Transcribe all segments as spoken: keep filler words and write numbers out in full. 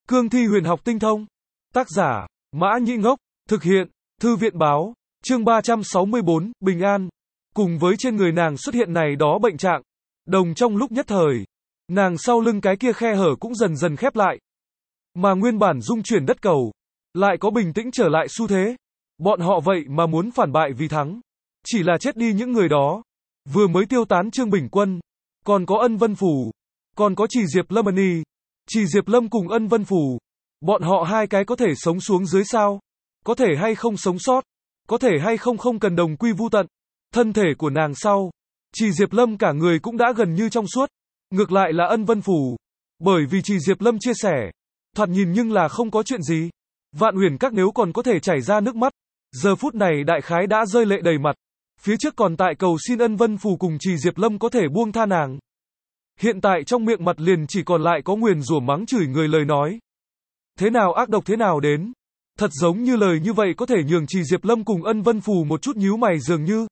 Cương thi huyền học tinh thông. Tác giả, Mã Nhĩ Ngốc. Thực hiện, Thư viện báo. Chương ba trăm sáu mươi bốn, Bình An. Cùng với trên người nàng xuất hiện này đó bệnh trạng, đồng trong lúc nhất thời, nàng sau lưng cái kia khe hở cũng dần dần khép lại. Mà nguyên bản dung chuyển đất cầu, lại có bình tĩnh trở lại xu thế. Bọn họ vậy mà muốn phản bại vì thắng. Chỉ là chết đi những người đó. Vừa mới tiêu tán Trương Bình Quân, còn có Ân Vân Phủ, còn có Trì Diệp Lâm Ân. Trì Diệp Lâm cùng Ân Vân Phủ, bọn họ hai cái có thể sống xuống dưới sao? Có thể hay không sống sót? Có thể hay không không cần đồng quy vu tận? Thân thể của nàng sau, Trì Diệp Lâm cả người cũng đã gần như trong suốt. Ngược lại là Ân Vân Phủ, bởi vì Trì Diệp Lâm chia sẻ, thoạt nhìn nhưng là không có chuyện gì. Vạn Huyền Các nếu còn có thể chảy ra nước mắt, giờ phút này đại khái đã rơi lệ đầy mặt. Phía trước còn tại cầu xin Ân Vân Phủ cùng Trì Diệp Lâm có thể buông tha nàng. Hiện tại trong miệng mặt liền chỉ còn lại có nguyền rủa mắng chửi người lời nói. Thế nào ác độc thế nào đến. Thật giống như lời như vậy có thể nhường Trì Diệp Lâm cùng Ân Vân Phủ một chút nhíu mày dường như.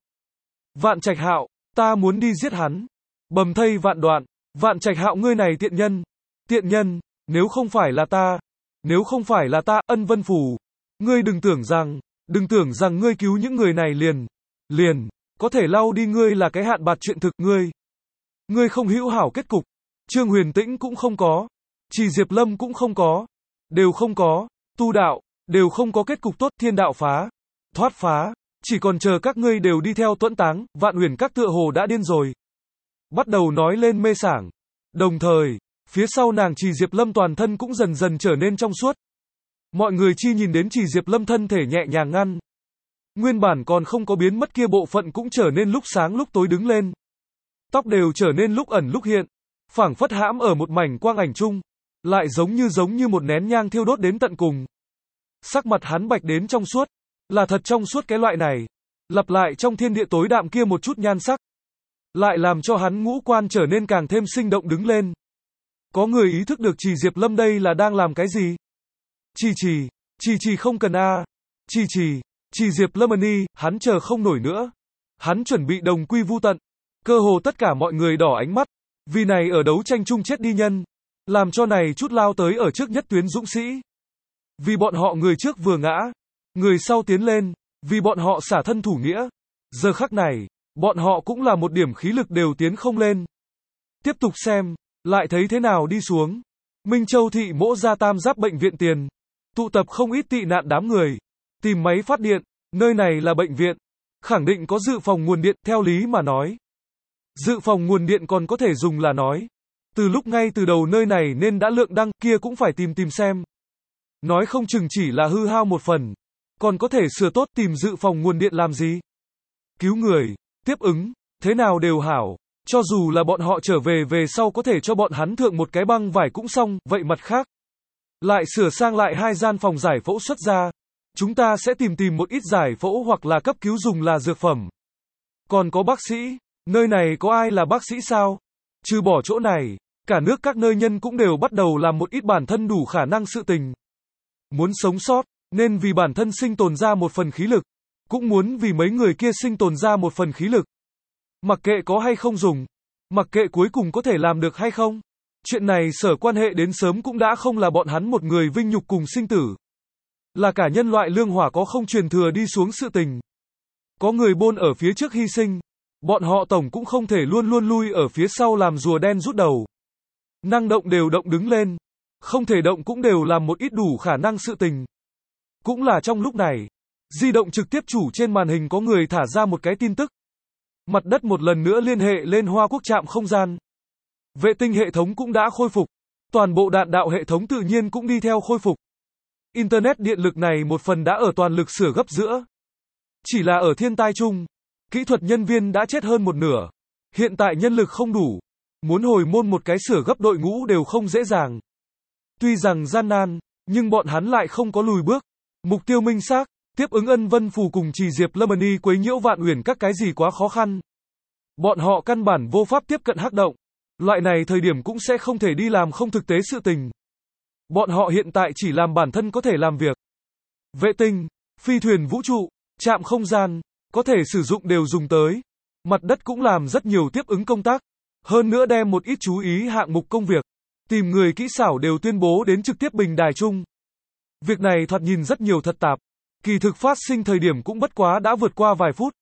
Vạn Trạch Hạo, ta muốn đi giết hắn. Bầm thây vạn đoạn. Vạn Trạch Hạo ngươi này tiện nhân. Tiện nhân, nếu không phải là ta. Nếu không phải là ta, Ân Vân Phủ. Ngươi đừng tưởng rằng, đừng tưởng rằng ngươi cứu những người này liền. Liền, có thể lau đi ngươi là cái hạn bạc chuyện thực ngươi. Ngươi không hữu hảo kết cục. Trương Huyền Tĩnh cũng không có. Trì Diệp Lâm cũng không có. Đều không có. Tu đạo, đều không có kết cục tốt. Thiên đạo phá. Thoát phá. Chỉ còn chờ các ngươi đều đi theo Tuẫn Táng. Vạn Huyền Các tựa hồ đã điên rồi. Bắt đầu nói lên mê sảng. Đồng thời, phía sau nàng Trì Diệp Lâm toàn thân cũng dần dần trở nên trong suốt. Mọi người chi nhìn đến Trì Diệp Lâm thân thể nhẹ nhàng ngăn. Nguyên bản còn không có biến mất kia bộ phận cũng trở nên lúc sáng lúc tối đứng lên. Tóc đều trở nên lúc ẩn lúc hiện, phảng phất hãm ở một mảnh quang ảnh chung, lại giống như giống như một nén nhang thiêu đốt đến tận cùng. Sắc mặt hắn bạch đến trong suốt, là thật trong suốt cái loại này, lặp lại trong thiên địa tối đạm kia một chút nhan sắc, lại làm cho hắn ngũ quan trở nên càng thêm sinh động đứng lên. Có người ý thức được Trì Diệp Lâm đây là đang làm cái gì? Trì Trì, Trì Trì không cần a. Trì Trì, Trì Diệp Lâm Ân, hắn chờ không nổi nữa. Hắn chuẩn bị đồng quy vu tận. Cơ hồ tất cả mọi người đỏ ánh mắt, vì này ở đấu tranh chung chết đi nhân, làm cho này chút lao tới ở trước nhất tuyến dũng sĩ. Vì bọn họ người trước vừa ngã, người sau tiến lên, vì bọn họ xả thân thủ nghĩa. Giờ khắc này, bọn họ cũng là một điểm khí lực đều tiến không lên. Tiếp tục xem, lại thấy thế nào đi xuống. Minh Châu thị Mỗ Gia Tam Giáp bệnh viện tiền, tụ tập không ít tị nạn đám người, tìm máy phát điện, nơi này là bệnh viện, khẳng định có dự phòng nguồn điện, theo lý mà nói. Dự phòng nguồn điện còn có thể dùng là nói. Từ lúc ngay từ đầu nơi này nên đã lượng đăng, kia cũng phải tìm tìm xem. Nói không chừng chỉ là hư hao một phần. Còn có thể sửa tốt tìm dự phòng nguồn điện làm gì? Cứu người, tiếp ứng, thế nào đều hảo. Cho dù là bọn họ trở về về sau có thể cho bọn hắn thượng một cái băng vải cũng xong, vậy mặt khác. Lại sửa sang lại hai gian phòng giải phẫu xuất ra. Chúng ta sẽ tìm tìm một ít giải phẫu hoặc là cấp cứu dùng là dược phẩm. Còn có bác sĩ. Nơi này có ai là bác sĩ sao? Trừ bỏ chỗ này, cả nước các nơi nhân cũng đều bắt đầu làm một ít bản thân đủ khả năng sự tình. Muốn sống sót, nên vì bản thân sinh tồn ra một phần khí lực. Cũng muốn vì mấy người kia sinh tồn ra một phần khí lực. Mặc kệ có hay không dùng. Mặc kệ cuối cùng có thể làm được hay không. Chuyện này sở quan hệ đến sớm cũng đã không là bọn hắn một người vinh nhục cùng sinh tử. Là cả nhân loại lương hỏa có không truyền thừa đi xuống sự tình. Có người bôn ở phía trước hy sinh. Bọn họ tổng cũng không thể luôn luôn lui ở phía sau làm rùa đen rút đầu. Năng động đều động đứng lên. Không thể động cũng đều làm một ít đủ khả năng sự tình. Cũng là trong lúc này, di động trực tiếp chủ trên màn hình có người thả ra một cái tin tức. Mặt đất một lần nữa liên hệ lên Hoa Quốc trạm không gian. Vệ tinh hệ thống cũng đã khôi phục. Toàn bộ đạn đạo hệ thống tự nhiên cũng đi theo khôi phục. Internet điện lực này một phần đã ở toàn lực sửa gấp giữa. Chỉ là ở thiên tai chung. Kỹ thuật nhân viên đã chết hơn một nửa. Hiện tại nhân lực không đủ. Muốn hồi môn một cái sửa gấp đội ngũ đều không dễ dàng. Tuy rằng gian nan, nhưng bọn hắn lại không có lùi bước. Mục tiêu minh xác, tiếp ứng Ân Vân Phủ cùng Trì Diệp Lâm Ân quấy nhiễu Vạn Huyền Các cái gì quá khó khăn. Bọn họ căn bản vô pháp tiếp cận hắc động. Loại này thời điểm cũng sẽ không thể đi làm không thực tế sự tình. Bọn họ hiện tại chỉ làm bản thân có thể làm việc. Vệ tinh, phi thuyền vũ trụ, trạm không gian, có thể sử dụng đều dùng tới. Mặt đất cũng làm rất nhiều tiếp ứng công tác. Hơn nữa đem một ít chú ý hạng mục công việc. tìm người kỹ xảo đều tuyên bố đến trực tiếp bình đài chung. Việc này thoạt nhìn rất nhiều thật tạp, kỳ thực phát sinh thời điểm cũng bất quá đã vượt qua vài phút.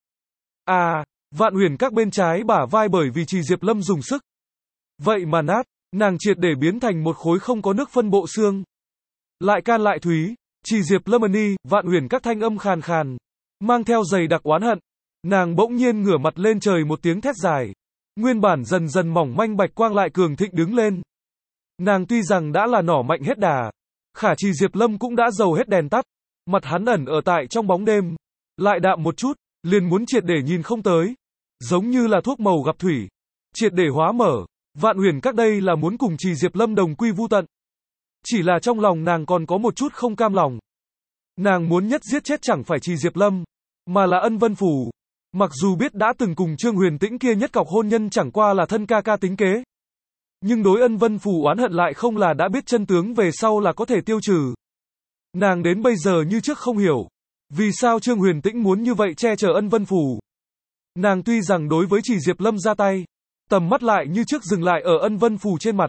À, Vạn Huyền các bên trái bả vai bởi vì Trì Diệp Lâm dùng sức. Vậy mà nát, nàng triệt để biến thành một khối không có nước phân bộ xương. Lại can lại thúy, Trì Diệp Lâm ni, Vạn Huyền các thanh âm khàn khàn, mang theo dày đặc oán hận. Nàng bỗng nhiên ngửa mặt lên trời một tiếng thét dài. Nguyên bản dần dần mỏng manh bạch quang lại cường thịnh đứng lên. Nàng tuy rằng đã là nỏ mạnh hết đà, khả Trì Diệp Lâm cũng đã dầu hết đèn tắt. Mặt hắn ẩn ở tại trong bóng đêm, lại đạm một chút, liền muốn triệt để nhìn không tới. Giống như là thuốc màu gặp thủy, triệt để hóa mở. Vạn Huyền các đây là muốn cùng Trì Diệp Lâm đồng quy vu tận. Chỉ là trong lòng nàng còn có một chút không cam lòng. Nàng muốn nhất giết chết chẳng phải Trì Diệp Lâm, mà là Ân Vân Phù. Mặc dù biết đã từng cùng Trương Huyền Tĩnh kia nhất cọc hôn nhân chẳng qua là thân ca ca tính kế, nhưng đối Ân Vân Phù oán hận lại không là đã biết chân tướng về sau là có thể tiêu trừ. Nàng đến bây giờ như trước không hiểu, vì sao Trương Huyền Tĩnh muốn như vậy che chở Ân Vân Phù. Nàng tuy rằng đối với Trì Diệp Lâm ra tay, tầm mắt lại như trước dừng lại ở Ân Vân Phù trên mặt.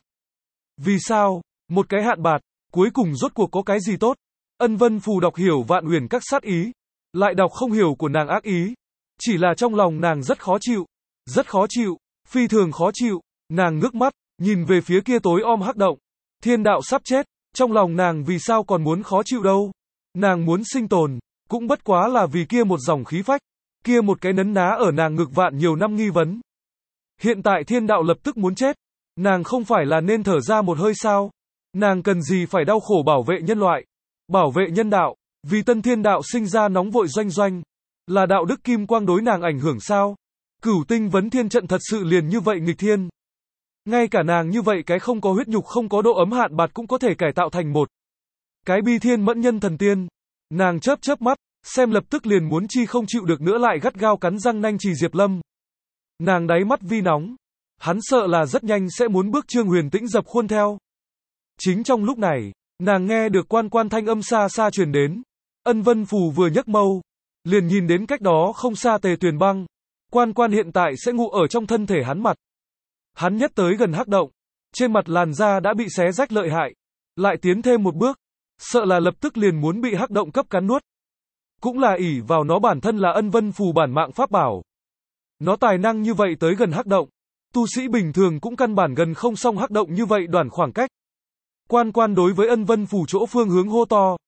Vì sao? Một cái hạn bạt, cuối cùng rốt cuộc có cái gì tốt? Ân Vân Phù đọc hiểu Vạn Huyền các sát ý, lại đọc không hiểu của nàng ác ý. Chỉ là trong lòng nàng rất khó chịu, rất khó chịu, phi thường khó chịu. Nàng ngước mắt, nhìn về phía kia tối om hắc động. Thiên đạo sắp chết, trong lòng nàng vì sao còn muốn khó chịu đâu? Nàng muốn sinh tồn, cũng bất quá là vì kia một dòng khí phách, kia một cái nấn ná ở nàng ngực vạn nhiều năm nghi vấn. Hiện tại thiên đạo lập tức muốn chết, nàng không phải là nên thở ra một hơi sao? Nàng cần gì phải đau khổ bảo vệ nhân loại, bảo vệ nhân đạo, vì tân thiên đạo sinh ra nóng vội doanh doanh, là đạo đức kim quang đối nàng ảnh hưởng sao? Cửu tinh vấn thiên trận thật sự liền như vậy nghịch thiên. Ngay cả nàng như vậy cái không có huyết nhục không có độ ấm hạn bạt cũng có thể cải tạo thành một cái bi thiên mẫn nhân thần tiên. Nàng chớp chớp mắt, xem lập tức liền muốn chi không chịu được nữa lại gắt gao cắn răng nanh Trì Diệp Lâm. Nàng đáy mắt vi nóng, hắn sợ là rất nhanh sẽ muốn bước Trương Huyền Tĩnh dập khuôn theo. Chính trong lúc này, nàng nghe được quan quan thanh âm xa xa truyền đến. Ân Vân Phù vừa nhấc mâu, liền nhìn đến cách đó không xa Tề Tuyền Băng. Quan quan hiện tại sẽ ngủ ở trong thân thể hắn mặt. Hắn nhất tới gần hắc động, trên mặt làn da đã bị xé rách lợi hại, lại tiến thêm một bước, sợ là lập tức liền muốn bị hắc động cấp cắn nuốt. Cũng là ỷ vào nó bản thân là Ân Vân Phù bản mạng pháp bảo. Nó tài năng như vậy tới gần hắc động, tu sĩ bình thường cũng căn bản gần không xong hắc động như vậy đoạn khoảng cách. Quan quan đối với Ân Vân Phù chỗ phương hướng hô to.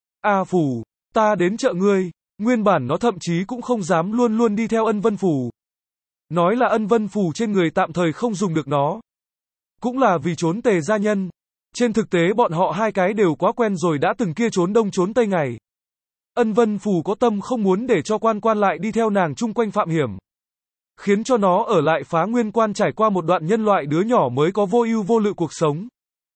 A Phù, ta đến trợ ngươi. Nguyên bản nó thậm chí cũng không dám luôn luôn đi theo Ân Vân Phù. Nói là Ân Vân Phù trên người tạm thời không dùng được nó. Cũng là vì trốn Tề gia nhân. Trên thực tế bọn họ hai cái đều quá quen rồi đã từng kia trốn đông trốn tây ngày. Ân Vân Phù có tâm không muốn để cho quan quan lại đi theo nàng chung quanh phạm hiểm. Khiến cho nó ở lại Phá Nguyên Quan trải qua một đoạn nhân loại đứa nhỏ mới có vô ưu vô lự cuộc sống.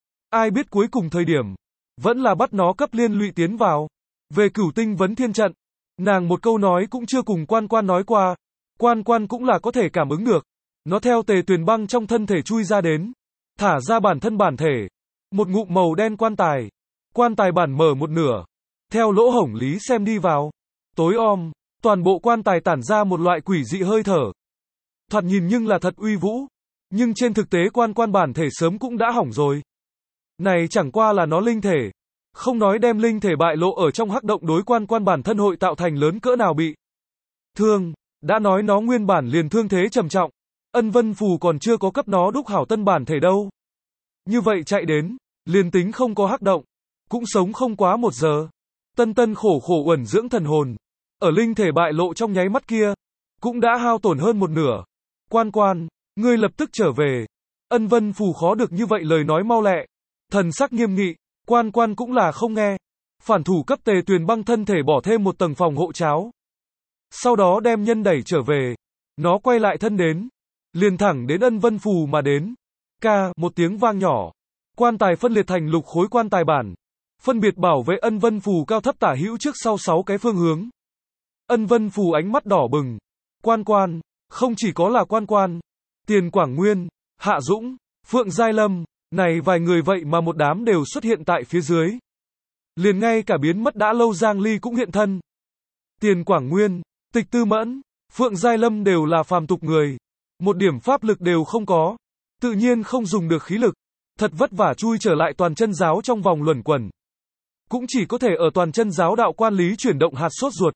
Ai biết cuối cùng thời điểm, vẫn là bắt nó cấp liên lụy tiến vào. Về Cửu Tinh vấn thiên trận, nàng một câu nói cũng chưa cùng quan quan nói qua. Quan quan cũng là có thể cảm ứng được. Nó theo Tề Tuyền Băng trong thân thể chui ra đến, thả ra bản thân bản thể. Một ngụm màu đen quan tài. Quan tài bản mở một nửa. Theo lỗ hổng lý xem đi vào. Tối om, toàn bộ quan tài tản ra một loại quỷ dị hơi thở. Thoạt nhìn nhưng là thật uy vũ. Nhưng trên thực tế quan quan bản thể sớm cũng đã hỏng rồi. Này chẳng qua là nó linh thể. Không nói đem linh thể bại lộ ở trong hắc động đối quan quan bản thân hội tạo thành lớn cỡ nào bị thương. Đã nói nó nguyên bản liền thương thế trầm trọng. Ân Vân Phù còn chưa có cấp nó đúc hảo tân bản thể đâu. Như vậy chạy đến, liền tính không có hắc động, cũng sống không quá một giờ. Tân tân khổ khổ uẩn dưỡng thần hồn. Ở linh thể bại lộ trong nháy mắt kia, cũng đã hao tổn hơn một nửa. Quan quan, ngươi lập tức trở về. Ân Vân Phù khó được như vậy lời nói mau lẹ. Thần sắc nghiêm nghị, quan quan cũng là không nghe. Phản thủ cấp Tề Tuyền Băng thân thể bỏ thêm một tầng phòng hộ cháo. Sau đó đem nhân đẩy trở về. Nó quay lại thân đến. Liền thẳng đến Ân Vân Phù mà đến. Ca, một tiếng vang nhỏ. Quan tài phân liệt thành lục khối quan tài bản. Phân biệt bảo vệ Ân Vân Phù cao thấp tả hữu trước sau sáu cái phương hướng. Ân Vân Phù ánh mắt đỏ bừng. Quan quan, không chỉ có là quan quan. Tiền Quảng Nguyên, Hạ Dũng, Phượng Giai Lâm, này vài người vậy mà một đám đều xuất hiện tại phía dưới. Liền ngay cả biến mất đã lâu Giang Ly cũng hiện thân. Tiền Quảng Nguyên, Tịch Tư Mẫn, Phượng Giai Lâm đều là phàm tục người. Một điểm pháp lực đều không có. Tự nhiên không dùng được khí lực. Thật vất vả chui trở lại toàn chân giáo trong vòng luẩn quẩn. Cũng chỉ có thể ở toàn chân giáo đạo quan lý chuyển động hạt sốt ruột.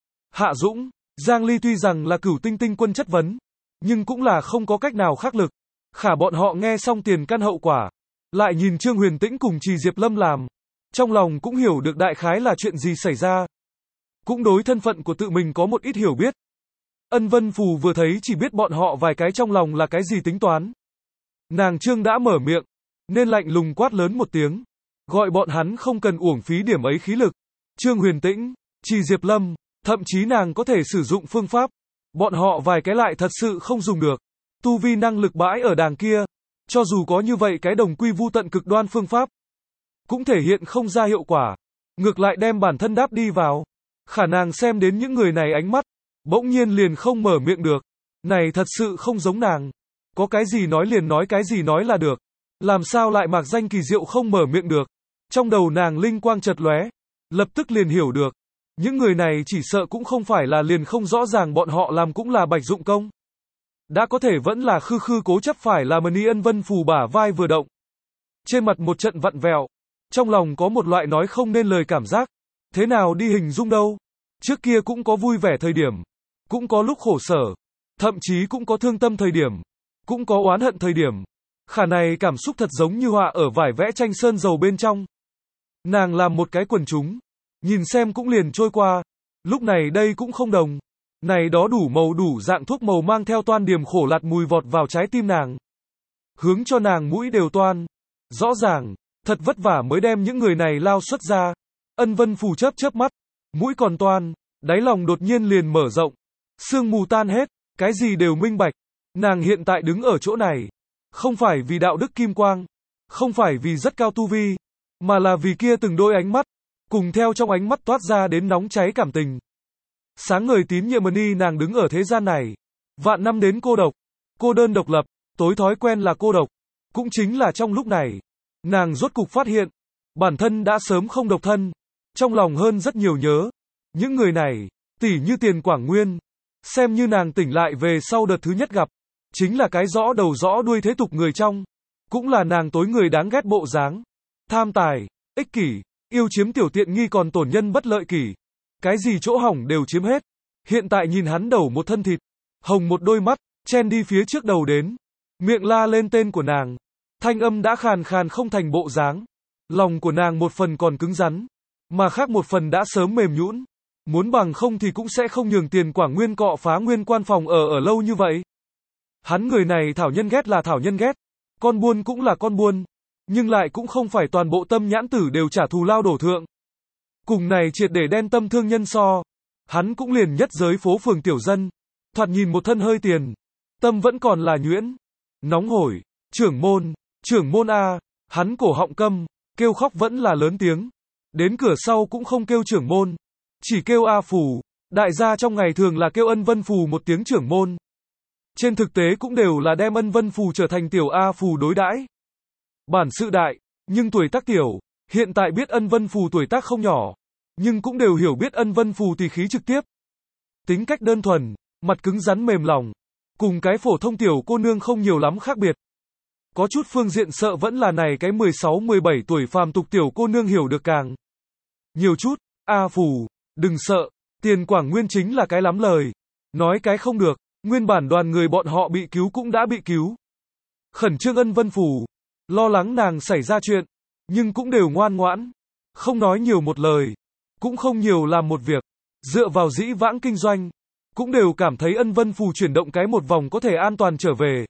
Hạ Dũng, Giang Ly tuy rằng là cửu tinh tinh quân chất vấn, nhưng cũng là không có cách nào khác lực. Khả bọn họ nghe xong tiền căn hậu quả, lại nhìn Trương Huyền Tĩnh cùng Trì Diệp Lâm làm, trong lòng cũng hiểu được đại khái là chuyện gì xảy ra. Cũng đối thân phận của tự mình có một ít hiểu biết. Ân Vân Phù vừa thấy chỉ biết bọn họ vài cái trong lòng là cái gì tính toán. Nàng Trương đã mở miệng, nên lạnh lùng quát lớn một tiếng, gọi bọn hắn không cần uổng phí điểm ấy khí lực. Trương Huyền Tĩnh, Trì Diệp Lâm, thậm chí nàng có thể sử dụng phương pháp, bọn họ vài cái lại thật sự không dùng được. Tu vi năng lực bãi ở đàng kia, cho dù có như vậy cái đồng quy vu tận cực đoan phương pháp, cũng thể hiện không ra hiệu quả, ngược lại đem bản thân đáp đi vào. Khả nàng xem đến những người này ánh mắt, bỗng nhiên liền không mở miệng được. Này thật sự không giống nàng. Có cái gì nói liền nói cái gì nói là được. Làm sao lại mạc danh kỳ diệu không mở miệng được. Trong đầu nàng linh quang chợt lóe, lập tức liền hiểu được. Những người này chỉ sợ cũng không phải là liền không rõ ràng bọn họ làm cũng là bạch dụng công. Đã có thể vẫn là khư khư cố chấp phải là Mani Ân Vân Phù bả vai vừa động. Trên mặt một trận vặn vẹo, trong lòng có một loại nói không nên lời cảm giác. Thế nào đi hình dung đâu? Trước kia cũng có vui vẻ thời điểm, cũng có lúc khổ sở, thậm chí cũng có thương tâm thời điểm, cũng có oán hận thời điểm. Khả này cảm xúc thật giống như họa ở vải vẽ tranh sơn dầu bên trong. Nàng làm một cái quần chúng, nhìn xem cũng liền trôi qua. Lúc này đây cũng không đồng. Này đó đủ màu đủ dạng thuốc màu mang theo toan điểm khổ lạt mùi vọt vào trái tim nàng. Hướng cho nàng mũi đều toan. Rõ ràng, thật vất vả mới đem những người này lao xuất ra. Ân Vân Phù chớp chớp mắt, mũi còn toan, đáy lòng đột nhiên liền mở rộng. Sương mù tan hết, cái gì đều minh bạch. Nàng hiện tại đứng ở chỗ này, không phải vì đạo đức kim quang, không phải vì rất cao tu vi, mà là vì kia từng đôi ánh mắt, cùng theo trong ánh mắt toát ra đến nóng cháy cảm tình. Sáng ngời tín nhiệm Mani nàng đứng ở thế gian này, vạn năm đến cô độc, cô đơn độc lập, tối thói quen là cô độc. Cũng chính là trong lúc này, nàng rốt cục phát hiện, bản thân đã sớm không độc thân, trong lòng hơn rất nhiều nhớ. Những người này, tỉ như Tiền Quảng Nguyên, xem như nàng tỉnh lại về sau đợt thứ nhất gặp, chính là cái rõ đầu rõ đuôi thế tục người trong, cũng là nàng tối người đáng ghét bộ dáng, tham tài, ích kỷ, yêu chiếm tiểu tiện nghi còn tổn nhân bất lợi kỷ, cái gì chỗ hỏng đều chiếm hết. Hiện tại nhìn hắn đầu một thân thịt, hồng một đôi mắt, chen đi phía trước đầu đến, miệng la lên tên của nàng, thanh âm đã khàn khàn không thành bộ dáng. Lòng của nàng một phần còn cứng rắn, mà khác một phần đã sớm mềm nhũn. Muốn bằng không thì cũng sẽ không nhường Tiền Quảng Nguyên cọ phá nguyên quan phòng ở ở lâu như vậy. Hắn người này thảo nhân ghét là thảo nhân ghét, con buôn cũng là con buôn, nhưng lại cũng không phải toàn bộ tâm nhãn tử đều trả thù lao đổ thượng. Cùng này triệt để đen tâm thương nhân so, hắn cũng liền nhất giới phố phường tiểu dân, thoạt nhìn một thân hơi tiền, tâm vẫn còn là nhuyễn, nóng hổi, trưởng môn, trưởng môn a, hắn cổ họng câm, kêu khóc vẫn là lớn tiếng, đến cửa sau cũng không kêu trưởng môn, chỉ kêu A Phù, đại gia trong ngày thường là kêu Ân Vân Phù một tiếng trưởng môn. Trên thực tế cũng đều là đem Ân Vân Phù trở thành tiểu A Phù đối đãi. Bản sự đại, nhưng tuổi tác tiểu, hiện tại biết Ân Vân Phù tuổi tác không nhỏ, nhưng cũng đều hiểu biết Ân Vân Phù tỷ khí trực tiếp. Tính cách đơn thuần, mặt cứng rắn mềm lòng, cùng cái phổ thông tiểu cô nương không nhiều lắm khác biệt. Có chút phương diện sợ vẫn là này cái mười sáu mười bảy tuổi phàm tục tiểu cô nương hiểu được càng nhiều chút. A Phù, đừng sợ, Tiền Quảng Nguyên chính là cái lắm lời, nói cái không được, nguyên bản đoàn người bọn họ bị cứu cũng đã bị cứu. Khẩn trương Ân Vân Phù, lo lắng nàng xảy ra chuyện, nhưng cũng đều ngoan ngoãn, không nói nhiều một lời, cũng không nhiều làm một việc, dựa vào dĩ vãng kinh doanh, cũng đều cảm thấy Ân Vân Phù chuyển động cái một vòng có thể an toàn trở về.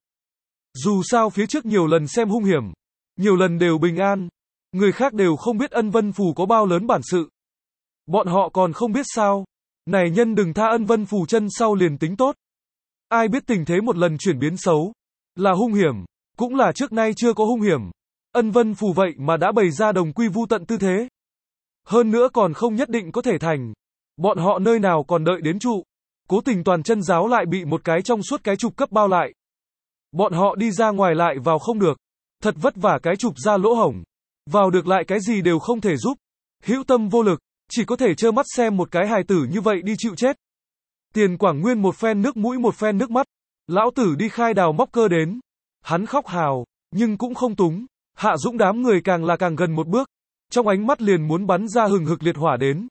Dù sao phía trước nhiều lần xem hung hiểm, nhiều lần đều bình an, người khác đều không biết Ân Vân Phù có bao lớn bản sự. Bọn họ còn không biết sao, này nhân đừng tha Ân Vân Phù chân sau liền tính tốt. Ai biết tình thế một lần chuyển biến xấu, là hung hiểm, cũng là trước nay chưa có hung hiểm. Ân Vân Phù vậy mà đã bày ra đồng quy vu tận tư thế. Hơn nữa còn không nhất định có thể thành. Bọn họ nơi nào còn đợi đến trụ. Cố tình toàn chân giáo lại bị một cái trong suốt cái trục cấp bao lại. Bọn họ đi ra ngoài lại vào không được. Thật vất vả cái trục ra lỗ hổng. Vào được lại cái gì đều không thể giúp. Hữu tâm vô lực, chỉ có thể trơ mắt xem một cái hài tử như vậy đi chịu chết. Tiền Quảng Nguyên một phen nước mũi một phen nước mắt. Lão tử đi khai đào móc cơ đến. Hắn khóc hào, nhưng cũng không túng. Hạ Dũng đám người càng là càng gần một bước, trong ánh mắt liền muốn bắn ra hừng hực liệt hỏa đến.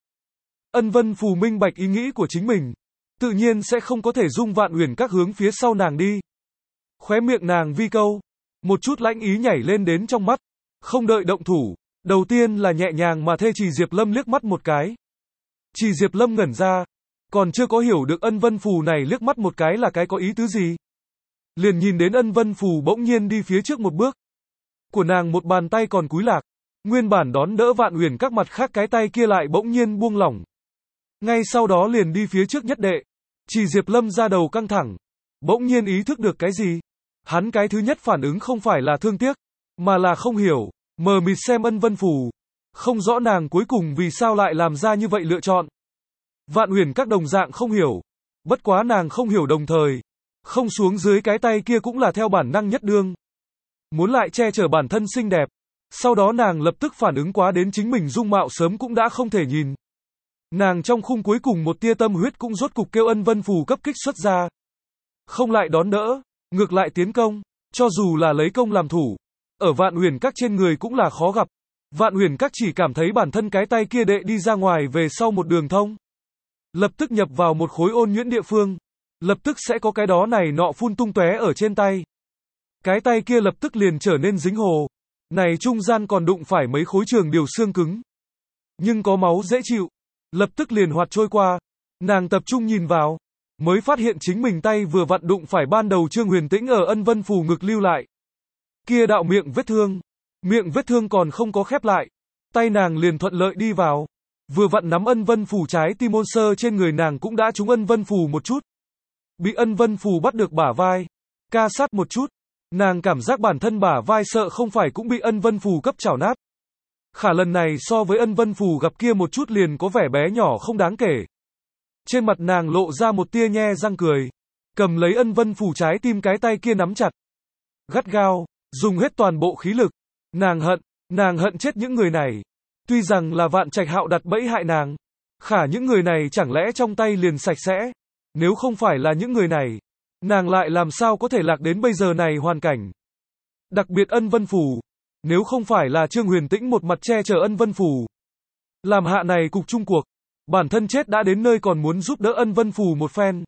Ân Vân Phù minh bạch ý nghĩ của chính mình, tự nhiên sẽ không có thể dung Vạn Uyển Các hướng phía sau nàng đi. Khóe miệng nàng vi câu, một chút lãnh ý nhảy lên đến trong mắt, không đợi động thủ, đầu tiên là nhẹ nhàng mà thê Trì Diệp Lâm liếc mắt một cái. Trì Diệp Lâm ngẩn ra, còn chưa có hiểu được Ân Vân Phù này liếc mắt một cái là cái có ý tứ gì. Liền nhìn đến Ân Vân Phù bỗng nhiên đi phía trước một bước. Của nàng một bàn tay còn cúi lạc, nguyên bản đón đỡ Vạn Uyển Các mặt khác cái tay kia lại bỗng nhiên buông lỏng. Ngay sau đó liền đi phía trước nhất đệ. Trì Diệp Lâm ra đầu căng thẳng, bỗng nhiên ý thức được cái gì. Hắn cái thứ nhất phản ứng không phải là thương tiếc, mà là không hiểu, mờ mịt xem Ân Vân Phù, không rõ nàng cuối cùng vì sao lại làm ra như vậy lựa chọn. Vạn Uyển Các đồng dạng không hiểu, bất quá nàng không hiểu đồng thời, không xuống dưới cái tay kia cũng là theo bản năng nhất đương. Muốn lại che chở bản thân xinh đẹp, sau đó nàng lập tức phản ứng quá đến chính mình dung mạo sớm cũng đã không thể nhìn. Nàng trong khung cuối cùng một tia tâm huyết cũng rốt cục kêu Ân Vân Phù cấp kích xuất ra. Không lại đón đỡ, ngược lại tiến công, cho dù là lấy công làm thủ, ở Vạn Uyển Các trên người cũng là khó gặp. Vạn Uyển Các chỉ cảm thấy bản thân cái tay kia đệ đi ra ngoài về sau một đường thông. Lập tức nhập vào một khối ôn nhuyễn địa phương, lập tức sẽ có cái đó này nọ phun tung tóe ở trên tay. Cái tay kia lập tức liền trở nên dính hồ, này trung gian còn đụng phải mấy khối trường điều xương cứng. Nhưng có máu dễ chịu, lập tức liền hoạt trôi qua, nàng tập trung nhìn vào, mới phát hiện chính mình tay vừa vặn đụng phải ban đầu Trương Huyền Tĩnh ở Ân Vân Phù ngực lưu lại. Kia đạo miệng vết thương, miệng vết thương còn không có khép lại, tay nàng liền thuận lợi đi vào, vừa vặn nắm Ân Vân Phù trái tim môn sơ trên người nàng cũng đã trúng Ân Vân Phù một chút. Bị Ân Vân Phù bắt được bả vai, ca sát một chút, nàng cảm giác bản thân bả vai sợ không phải cũng bị Ân Vân Phù cấp chảo nát. Khả lần này so với Ân Vân Phù gặp kia một chút liền có vẻ bé nhỏ không đáng kể. Trên mặt nàng lộ ra một tia nhe răng cười, cầm lấy Ân Vân Phù trái tim cái tay kia nắm chặt. Gắt gao, dùng hết toàn bộ khí lực. Nàng hận, nàng hận chết những người này. Tuy rằng là Vạn Trạch Hạo đặt bẫy hại nàng, khả những người này chẳng lẽ trong tay liền sạch sẽ. Nếu không phải là những người này, nàng lại làm sao có thể lạc đến bây giờ này hoàn cảnh. Đặc biệt Ân Vân Phù, nếu không phải là Trương Huyền Tĩnh một mặt che chở Ân Vân Phù, làm hạ này cục chung cuộc, bản thân chết đã đến nơi còn muốn giúp đỡ Ân Vân Phù một phen.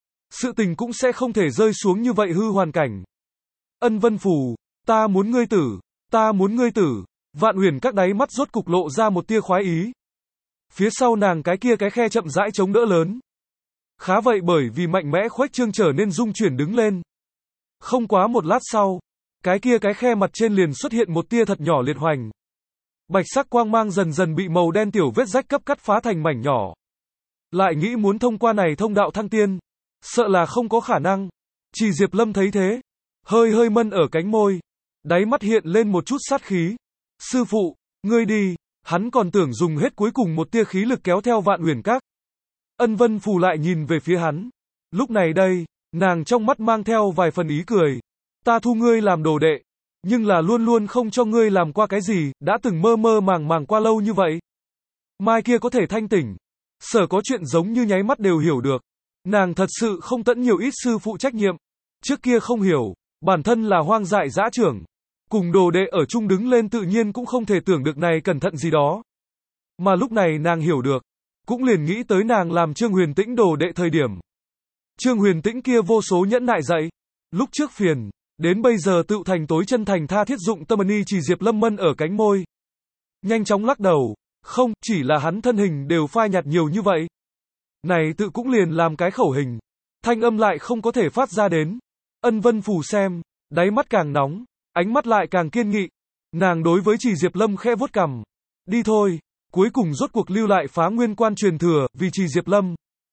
Sự tình cũng sẽ không thể rơi xuống như vậy hư hoàn cảnh. Ân Vân Phù, ta muốn ngươi tử, ta muốn ngươi tử. Vạn Uyển Các đáy mắt rốt cục lộ ra một tia khoái ý. Phía sau nàng cái kia cái khe chậm rãi chống đỡ lớn. Khá vậy bởi vì mạnh mẽ khuếch trương trở nên rung chuyển đứng lên. Không quá một lát sau, cái kia cái khe mặt trên liền xuất hiện một tia thật nhỏ liệt hoành. Bạch sắc quang mang dần dần bị màu đen tiểu vết rách cấp cắt phá thành mảnh nhỏ. Lại nghĩ muốn thông qua này thông đạo thăng tiên, sợ là không có khả năng. Chỉ Diệp Lâm thấy thế, hơi hơi mân ở cánh môi, đáy mắt hiện lên một chút sát khí. Sư phụ, ngươi đi, hắn còn tưởng dùng hết cuối cùng một tia khí lực kéo theo Vạn Uyển Các. Ân Vân Phù lại nhìn về phía hắn. Lúc này đây, nàng trong mắt mang theo vài phần ý cười. Ta thu ngươi làm đồ đệ, nhưng là luôn luôn không cho ngươi làm qua cái gì, đã từng mơ mơ màng màng qua lâu như vậy. Mai kia có thể thanh tỉnh. Sở có chuyện giống như nháy mắt đều hiểu được. Nàng thật sự không tận nhiều ít sư phụ trách nhiệm. Trước kia không hiểu, bản thân là hoang dại dã trưởng. Cùng đồ đệ ở chung đứng lên tự nhiên cũng không thể tưởng được này cẩn thận gì đó. Mà lúc này nàng hiểu được, cũng liền nghĩ tới nàng làm Trương Huyền Tĩnh đồ đệ thời điểm. Trương Huyền Tĩnh kia vô số nhẫn nại dạy, lúc trước phiền, đến bây giờ tự thành tối chân thành tha thiết dụng tâm ni. Chỉ Diệp Lâm mân ở cánh môi. Nhanh chóng lắc đầu, không, chỉ là hắn thân hình đều phai nhạt nhiều như vậy. Này tự cũng liền làm cái khẩu hình, thanh âm lại không có thể phát ra đến. Ân Vân Phù xem, đáy mắt càng nóng, ánh mắt lại càng kiên nghị. Nàng đối với Chỉ Diệp Lâm khẽ vuốt cằm. Đi thôi, cuối cùng rốt cuộc lưu lại Phá Nguyên Quan truyền thừa, vì Chỉ Diệp Lâm,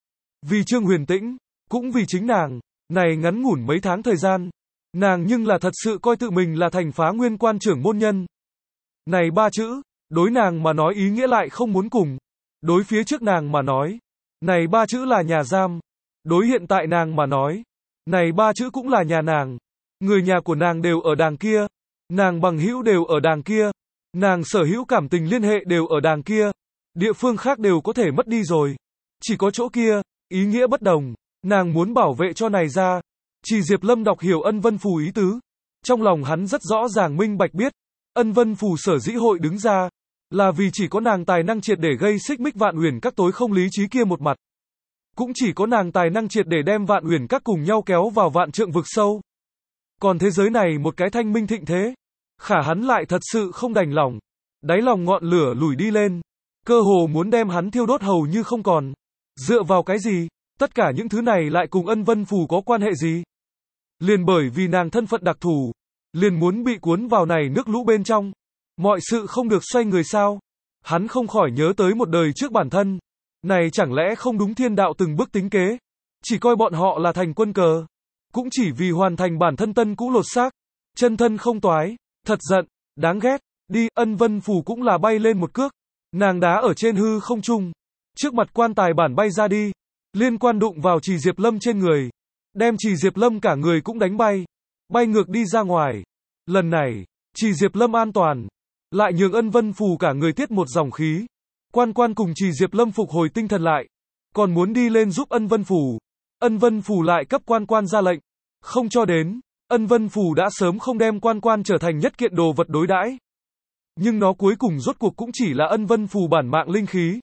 vì Trương Huyền Tĩnh, cũng vì chính nàng. Này ngắn ngủn mấy tháng thời gian, nàng nhưng là thật sự coi tự mình là thành Phá Nguyên Quan trưởng môn nhân. Này ba chữ, đối nàng mà nói ý nghĩa lại không muốn cùng. Đối phía trước nàng mà nói, này ba chữ là nhà giam. Đối hiện tại nàng mà nói, này ba chữ cũng là nhà nàng. Người nhà của nàng đều ở đàng kia, nàng bằng hữu đều ở đàng kia, nàng sở hữu cảm tình liên hệ đều ở đàng kia, địa phương khác đều có thể mất đi rồi. Chỉ có chỗ kia, ý nghĩa bất đồng, nàng muốn bảo vệ cho này ra. Chỉ Diệp Lâm đọc hiểu Ân Vân Phù ý tứ, trong lòng hắn rất rõ ràng minh bạch biết, Ân Vân Phù sở dĩ hội đứng ra, là vì chỉ có nàng tài năng triệt để gây xích mích Vạn Uyển Các tối không lý trí kia một mặt. Cũng chỉ có nàng tài năng triệt để đem Vạn Uyển Các cùng nhau kéo vào vạn trượng vực sâu. Còn thế giới này một cái thanh minh thịnh thế, Khả hắn lại thật sự không đành lòng. Đáy lòng ngọn lửa lùi đi lên, cơ hồ muốn đem hắn thiêu đốt hầu như không còn. Dựa vào cái gì? Tất cả những thứ này lại cùng Ân Vân Phù có quan hệ gì? Liền bởi vì nàng thân phận đặc thù, liền muốn bị cuốn vào này nước lũ bên trong. Mọi sự không được xoay người sao? Hắn không khỏi nhớ tới một đời trước bản thân. Này chẳng lẽ không đúng thiên đạo từng bước tính kế? Chỉ coi bọn họ là thành quân cờ. Cũng chỉ vì hoàn thành bản thân tân cũ lột xác. Chân thân không toái. Thật giận. Đáng ghét. Đi, Ân Vân Phù cũng là bay lên một cước. Nàng đá ở trên hư không trung. Trước mặt quan tài bản bay ra đi. Liên quan đụng vào Trì Diệp Lâm trên người. Đem Trì Diệp Lâm cả người cũng đánh bay. Bay ngược đi ra ngoài. Lần này, Trì Diệp Lâm an toàn. Lại nhường Ân Vân Phù cả người tiết một dòng khí. Quan quan cùng Trì Diệp Lâm phục hồi tinh thần lại. Còn muốn đi lên giúp Ân Vân Phù. Ân Vân Phù lại cấp quan quan ra lệnh. Không cho đến. Ân Vân Phù đã sớm không đem quan quan trở thành nhất kiện đồ vật đối đãi. Nhưng nó cuối cùng rốt cuộc cũng chỉ là Ân Vân Phù bản mạng linh khí.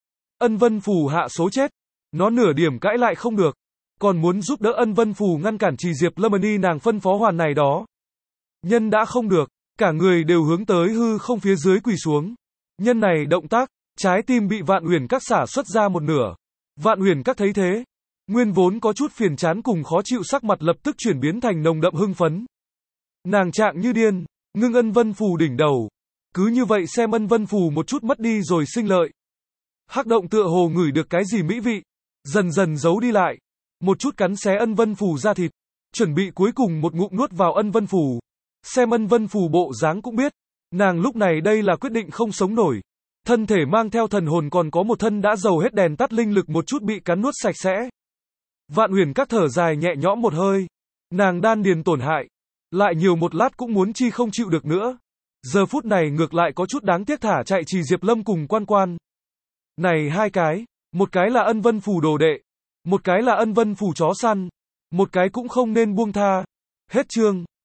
Ân Vân Phù hạ số chết. Nó nửa điểm cãi lại không được. Còn muốn giúp đỡ Ân Vân Phù ngăn cản Trì Diệp Lâm đi nàng phân phó hoàn này đó. Nhân đã không được. Cả người đều hướng tới hư không phía dưới quỳ xuống. Nhân này động tác, trái tim bị Vạn Uyển Các xả xuất ra một nửa. Vạn Uyển Các thấy thế, nguyên vốn có chút phiền chán cùng khó chịu sắc mặt lập tức chuyển biến thành nồng đậm hưng phấn. Nàng trạng như điên, ngưng Ân Vân Phù đỉnh đầu. Cứ như vậy xem Ân Vân Phù một chút mất đi rồi sinh lợi. Hắc động tựa hồ ngửi được cái gì mỹ vị, dần dần giấu đi lại. Một chút cắn xé Ân Vân Phù ra thịt, chuẩn bị cuối cùng một ngụm nuốt vào Ân Vân Phù. Xem Ân Vân Phù bộ dáng cũng biết, nàng lúc này đây là quyết định không sống nổi. Thân thể mang theo thần hồn còn có một thân đã dầu hết đèn tắt linh lực một chút bị cắn nuốt sạch sẽ. Vạn Uyển Các thở dài nhẹ nhõm một hơi. Nàng đan điền tổn hại, lại nhiều một lát cũng muốn chi không chịu được nữa. Giờ phút này ngược lại có chút đáng tiếc thả chạy Trì Diệp Lâm cùng quan quan. Này hai cái, một cái là Ân Vân Phù đồ đệ, một cái là Ân Vân Phù chó săn, một cái cũng không nên buông tha. Hết chương.